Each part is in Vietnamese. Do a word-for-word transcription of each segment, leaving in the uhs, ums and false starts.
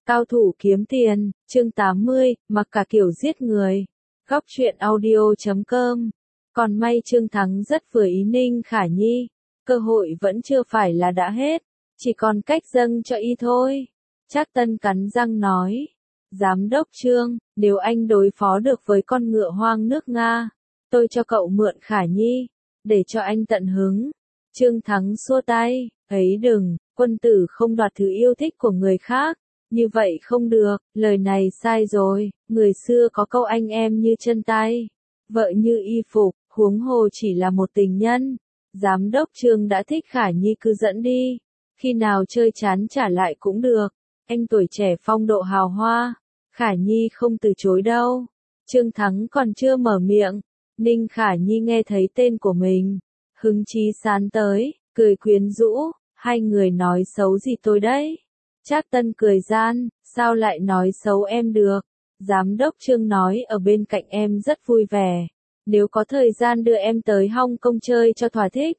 Cao thủ kiếm tiền, chương tám mươi, mặc cả kiểu giết người. Góc truyện audio chấm com. Còn may Trương Thắng rất vừa ý Ninh Khả Nhi, cơ hội vẫn chưa phải là đã hết, chỉ còn cách dâng cho y thôi. Trác Tân cắn răng nói, Giám đốc Trương, nếu anh đối phó được với con ngựa hoang nước Nga, tôi cho cậu mượn Khả Nhi, để cho anh tận hứng. Trương Thắng xua tay, ấy đừng, quân tử không đoạt thứ yêu thích của người khác. Như vậy không được, lời này sai rồi, người xưa có câu anh em như chân tay, vợ như y phục, huống hồ chỉ là một tình nhân. Giám đốc Trương đã thích Khả Nhi cứ dẫn đi, khi nào chơi chán trả lại cũng được, anh tuổi trẻ phong độ hào hoa, Khả Nhi không từ chối đâu. Trương Thắng còn chưa mở miệng, Ninh Khả Nhi nghe thấy tên của mình, hứng chí sán tới, cười quyến rũ, hai người nói xấu gì tôi đấy? Trác Tân cười gian, sao lại nói xấu em được? Giám đốc Trương nói ở bên cạnh em rất vui vẻ, nếu có thời gian đưa em tới Hong Kong chơi cho thỏa thích.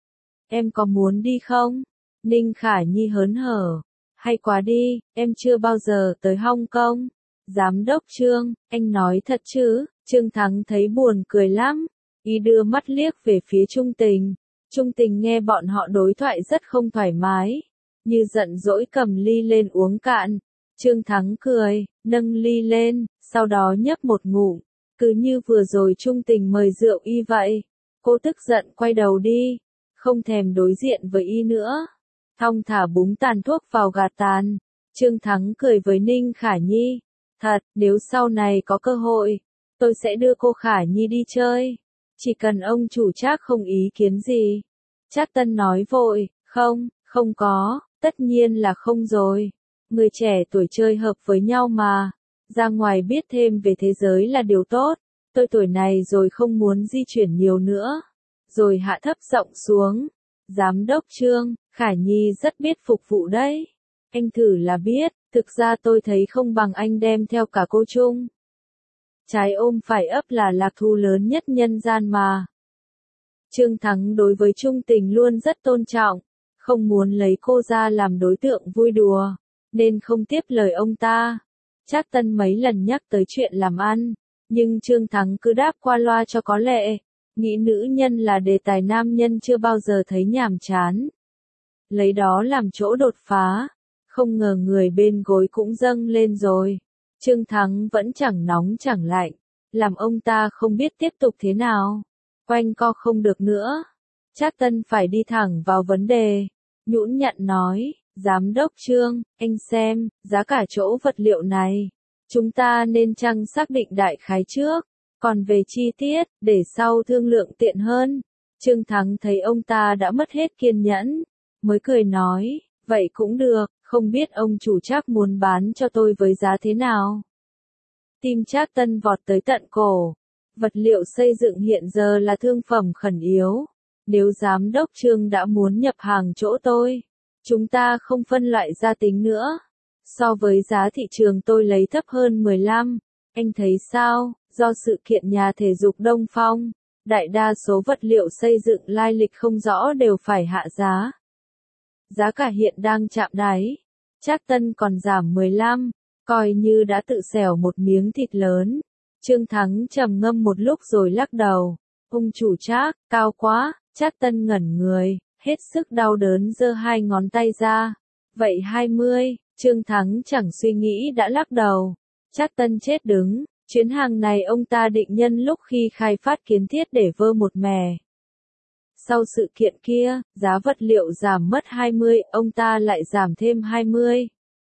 Em có muốn đi không? Ninh Khả Nhi hớn hở, hay quá đi, em chưa bao giờ tới Hong Kong. Giám đốc Trương, anh nói thật chứ? Trương Thắng thấy buồn cười lắm, y đưa mắt liếc về phía Trung Tình. Trung Tình nghe bọn họ đối thoại rất không thoải mái, như giận dỗi cầm ly lên uống cạn. Trương Thắng cười, nâng ly lên, sau đó nhấp một ngụm, cứ như vừa rồi Trung Tình mời rượu y vậy. Cô tức giận quay đầu đi, không thèm đối diện với y nữa, thong thả búng tàn thuốc vào gạt tàn. Trương Thắng cười với Ninh Khả Nhi, thật, nếu sau này có cơ hội, tôi sẽ đưa cô Khả Nhi đi chơi, chỉ cần ông chủ Trác không ý kiến gì. Trác Tân nói vội, không, không có, tất nhiên là không rồi. Người trẻ tuổi chơi hợp với nhau mà, ra ngoài biết thêm về thế giới là điều tốt, tôi tuổi này rồi không muốn di chuyển nhiều nữa. Rồi hạ thấp giọng xuống, Giám đốc Trương, Khả Nhi rất biết phục vụ đấy. Anh thử là biết, thực ra tôi thấy không bằng anh đem theo cả cô chung. Trái ôm phải ấp là lạc thú lớn nhất nhân gian mà. Trương Thắng đối với Trung Tình luôn rất tôn trọng, không muốn lấy cô ra làm đối tượng vui đùa, nên không tiếp lời ông ta. Trác Tân mấy lần nhắc tới chuyện làm ăn, nhưng Trương Thắng cứ đáp qua loa cho có lệ, nghĩ nữ nhân là đề tài nam nhân chưa bao giờ thấy nhàm chán. Lấy đó làm chỗ đột phá, không ngờ người bên gối cũng dâng lên rồi. Trương Thắng vẫn chẳng nóng chẳng lạnh, làm ông ta không biết tiếp tục thế nào. Quanh co không được nữa, Trác Tân phải đi thẳng vào vấn đề, nhũn nhặn nói, Giám đốc Trương, anh xem, giá cả chỗ vật liệu này, chúng ta nên chăng xác định đại khái trước, còn về chi tiết, để sau thương lượng tiện hơn. Trương Thắng thấy ông ta đã mất hết kiên nhẫn, mới cười nói, vậy cũng được, không biết ông chủ Trác muốn bán cho tôi với giá thế nào? Tim Trác Tân vọt tới tận cổ. Vật liệu xây dựng hiện giờ là thương phẩm khẩn yếu. Nếu Giám đốc Trương đã muốn nhập hàng chỗ tôi, chúng ta không phân loại ra tính nữa. So với giá thị trường tôi lấy thấp hơn mười lăm. Anh thấy sao? Do sự kiện nhà thể dục Đông Phong, đại đa số vật liệu xây dựng lai lịch không rõ đều phải hạ giá. Giá cả hiện đang chạm đáy. Trác Tân còn giảm mười lăm, coi như đã tự xẻo một miếng thịt lớn. Trương Thắng trầm ngâm một lúc rồi lắc đầu. Ông chủ Trác, cao quá. Trác Tân ngẩn người, hết sức đau đớn giơ hai ngón tay ra. Vậy hai mươi, Trương Thắng chẳng suy nghĩ đã lắc đầu. Trác Tân chết đứng, chuyến hàng này ông ta định nhân lúc khi khai phát kiến thiết để vơ một mẻ. Sau sự kiện kia, giá vật liệu giảm mất hai mươi, ông ta lại giảm thêm hai mươi.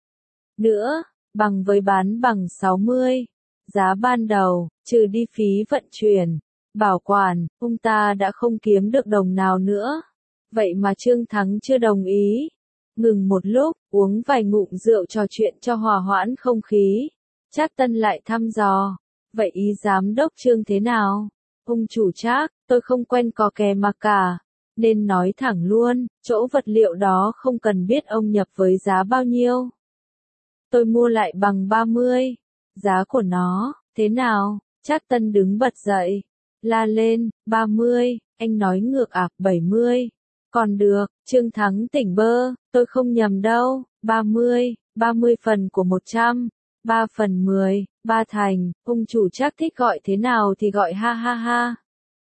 Nữa, bằng với bán bằng sáu mươi. Giá ban đầu, trừ đi phí vận chuyển, bảo quản, ông ta đã không kiếm được đồng nào nữa. Vậy mà Trương Thắng chưa đồng ý. Ngừng một lúc, uống vài ngụm rượu trò chuyện cho hòa hoãn không khí. Trác Tân lại thăm dò. Vậy ý Giám đốc Trương thế nào? Ông chủ Trác, tôi không quen cò kè mà cả. Nên nói thẳng luôn, chỗ vật liệu đó không cần biết ông nhập với giá bao nhiêu. Tôi mua lại bằng ba mươi. Giá của nó, thế nào? Trác Tân đứng bật dậy, la lên, ba mươi, anh nói ngược ạc bảy mươi. Còn được, Trương Thắng tỉnh bơ, tôi không nhầm đâu, ba mươi, ba mươi phần của một trăm, ba phần mười, ba thành, ông chủ Trác thích gọi thế nào thì gọi ha ha ha.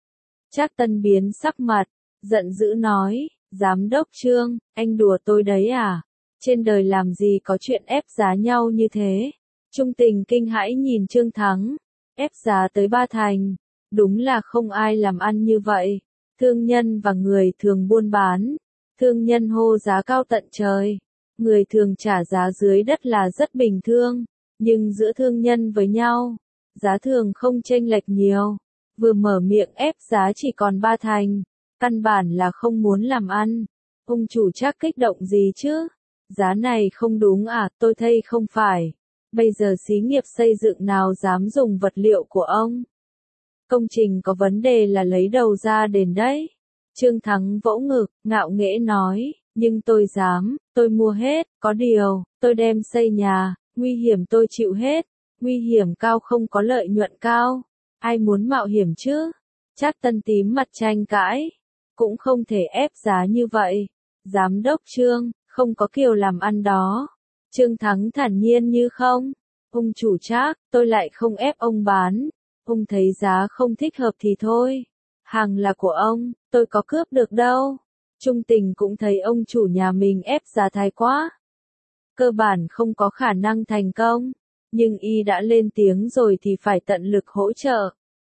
Trác Tân biến sắc mặt, giận dữ nói, giám đốc Trương, anh đùa tôi đấy à? Trên đời làm gì có chuyện ép giá nhau như thế? Trung Tình kinh hãi nhìn Trương Thắng, ép giá tới ba thành, đúng là không ai làm ăn như vậy. Thương nhân và người thường buôn bán, thương nhân hô giá cao tận trời, người thường trả giá dưới đất là rất bình thường, nhưng giữa thương nhân với nhau, giá thường không chênh lệch nhiều. Vừa mở miệng ép giá chỉ còn ba thành, căn bản là không muốn làm ăn. Ông chủ Trác kích động gì chứ? Giá này không đúng à, tôi thấy không phải. Bây giờ xí nghiệp xây dựng nào dám dùng vật liệu của ông? Công trình có vấn đề là lấy đầu ra đền đấy. Trương Thắng vỗ ngực, ngạo nghễ nói, nhưng tôi dám, tôi mua hết, có điều, tôi đem xây nhà, nguy hiểm tôi chịu hết, nguy hiểm cao không có lợi nhuận cao. Ai muốn mạo hiểm chứ? Trác Tân tím mặt tranh cãi, cũng không thể ép giá như vậy. Giám đốc Trương, không có kiểu làm ăn đó. Trương Thắng thản nhiên như không. Ông chủ Trác, tôi lại không ép ông bán. Ông thấy giá không thích hợp thì thôi. Hàng là của ông, tôi có cướp được đâu. Trung Tình cũng thấy ông chủ nhà mình ép giá thái quá. Cơ bản không có khả năng thành công. Nhưng y đã lên tiếng rồi thì phải tận lực hỗ trợ.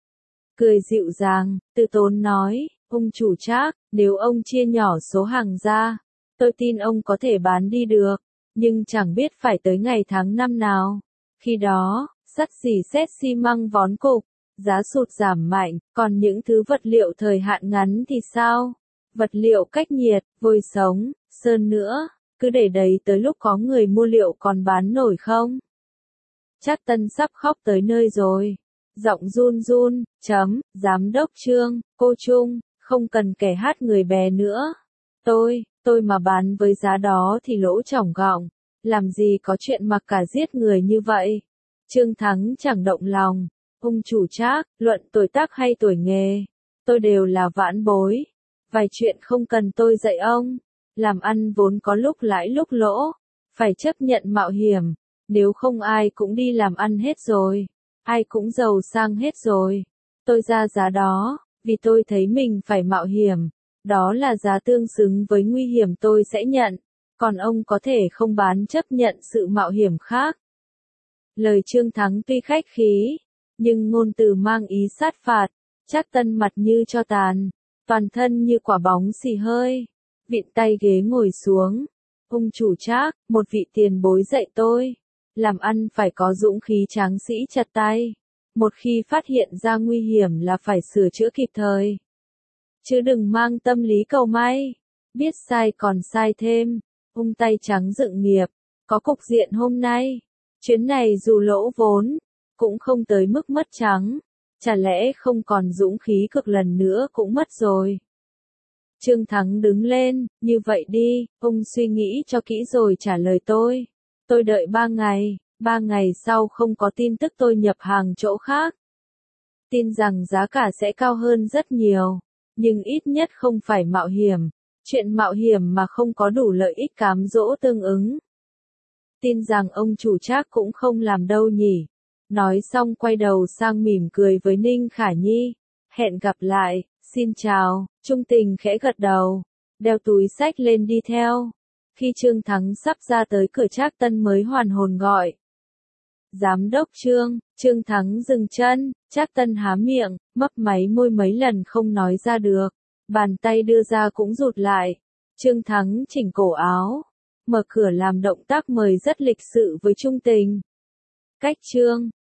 Cười dịu dàng, Từ Tốn nói, ông chủ Trác, nếu ông chia nhỏ số hàng ra, tôi tin ông có thể bán đi được, nhưng chẳng biết phải tới ngày tháng năm nào. Khi đó, sắt xỉ sét xi măng vón cục, giá sụt giảm mạnh, còn những thứ vật liệu thời hạn ngắn thì sao? Vật liệu cách nhiệt, vôi sống, sơn nữa, cứ để đấy tới lúc có người mua liệu còn bán nổi không? Trác Tân sắp khóc tới nơi rồi. Giọng run run, chấm, giám đốc Trương, cô Trung, không cần kẻ hát người bé nữa. Tôi, tôi mà bán với giá đó thì lỗ chỏng gọng, làm gì có chuyện mặc cả giết người như vậy. Trương Thắng chẳng động lòng, ông chủ Trác, luận tuổi tác hay tuổi nghề, tôi đều là vãn bối. Vài chuyện không cần tôi dạy ông, làm ăn vốn có lúc lãi lúc lỗ, phải chấp nhận mạo hiểm, nếu không ai cũng đi làm ăn hết rồi. Ai cũng giàu sang hết rồi. Tôi ra giá đó, vì tôi thấy mình phải mạo hiểm. Đó là giá tương xứng với nguy hiểm tôi sẽ nhận. Còn ông có thể không bán chấp nhận sự mạo hiểm khác. Lời Trương Thắng tuy khách khí, nhưng ngôn từ mang ý sát phạt. Trác Tân mặt như tro tàn, toàn thân như quả bóng xì hơi. Vịn tay ghế ngồi xuống. Ông chủ Trác, một vị tiền bối dạy tôi. Làm ăn phải có dũng khí tráng sĩ chặt tay. Một khi phát hiện ra nguy hiểm là phải sửa chữa kịp thời. Chứ đừng mang tâm lý cầu may. Biết sai còn sai thêm. Ông tay trắng dựng nghiệp. Có cục diện hôm nay. Chuyến này dù lỗ vốn, cũng không tới mức mất trắng. Chả lẽ không còn dũng khí cực lần nữa cũng mất rồi. Trương Thắng đứng lên, như vậy đi, ông suy nghĩ cho kỹ rồi trả lời tôi. Tôi đợi ba ngày, ba ngày sau không có tin tức tôi nhập hàng chỗ khác. Tin rằng giá cả sẽ cao hơn rất nhiều, nhưng ít nhất không phải mạo hiểm. Chuyện mạo hiểm mà không có đủ lợi ích cám dỗ tương ứng. Tin rằng ông chủ Trác cũng không làm đâu nhỉ. Nói xong quay đầu sang mỉm cười với Ninh Khả Nhi. Hẹn gặp lại, xin chào, Trung Tình khẽ gật đầu, đeo túi xách lên đi theo. Khi Trương Thắng sắp ra tới cửa Trác Tân mới hoàn hồn gọi. Giám đốc Trương, Trương Thắng dừng chân, Trác Tân há miệng, mấp máy môi mấy lần không nói ra được. Bàn tay đưa ra cũng rụt lại. Trương Thắng chỉnh cổ áo, mở cửa làm động tác mời rất lịch sự với Trung Tình. Cách Trương,